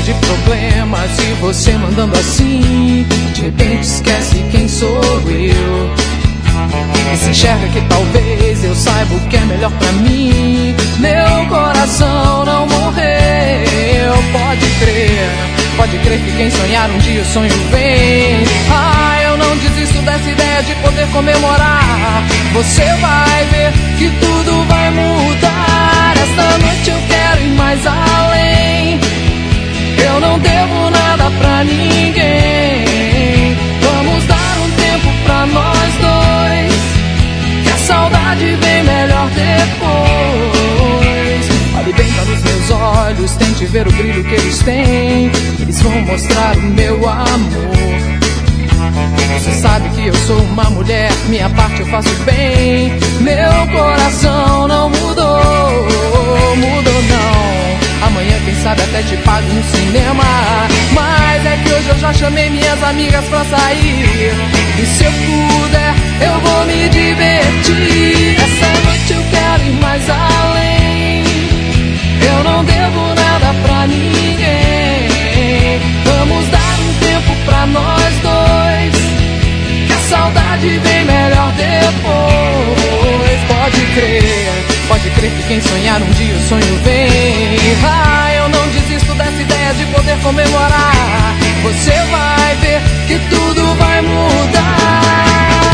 cheia de problemas e você mandando assim. De repente esquece quem sou eu e se enxerga que talvez eu saiba o que é melhor pra mim. Meu coração não morreu, pode crer que quem sonhar um dia o sonho vem. Ah, eu não desisto dessa ideia de poder comemorar. Você vai ver que tudo vai mudar. Esta noite eu quero ir mais além. Eu não devo nada pra ninguém. Vamos dar um tempo pra nós dois, que a saudade vem melhor depois. Olhe bem para os meus olhos, tente ver o brilho que eles têm. Eles vão mostrar o meu amor. Você sabe que eu sou uma mulher, minha parte eu faço bem. Meu coração não mudou, mudou não. Amanhã quem sabe até te pago no cinema. Mas é que hoje eu já chamei minhas amigas pra sair, e se eu puder eu vou me divertir. Essa noite eu quero ir mais além. Eu não devo nada pra ninguém. Vamos dar um tempo pra nós dois, que a saudade vem melhor depois. Pode crer que quem sonhar um dia o sonho vem. Ah, eu não desisto dessa ideia de poder comemorar. Você vai ver que tudo vai mudar.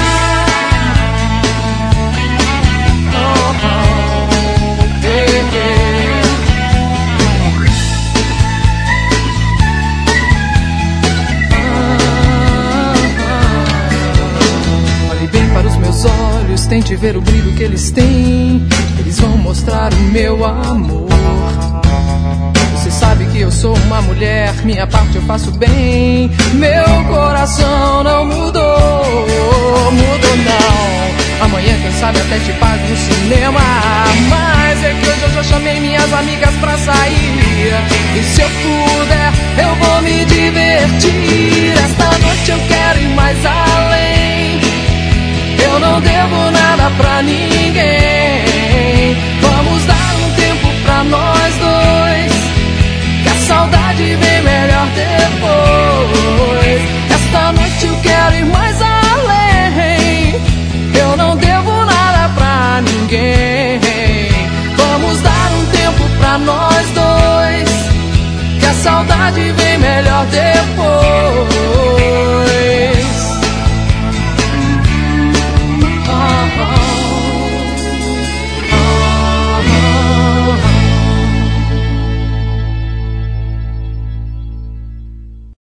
Olhos, tente ver o brilho que eles têm. Eles vão mostrar o meu amor. Você sabe que eu sou uma mulher, minha parte eu faço bem. Meu coração não mudou, mudou não. Amanhã quem sabe até te pago no cinema. Mas é que hoje eu já chamei minhas amigas pra sair, e se eu for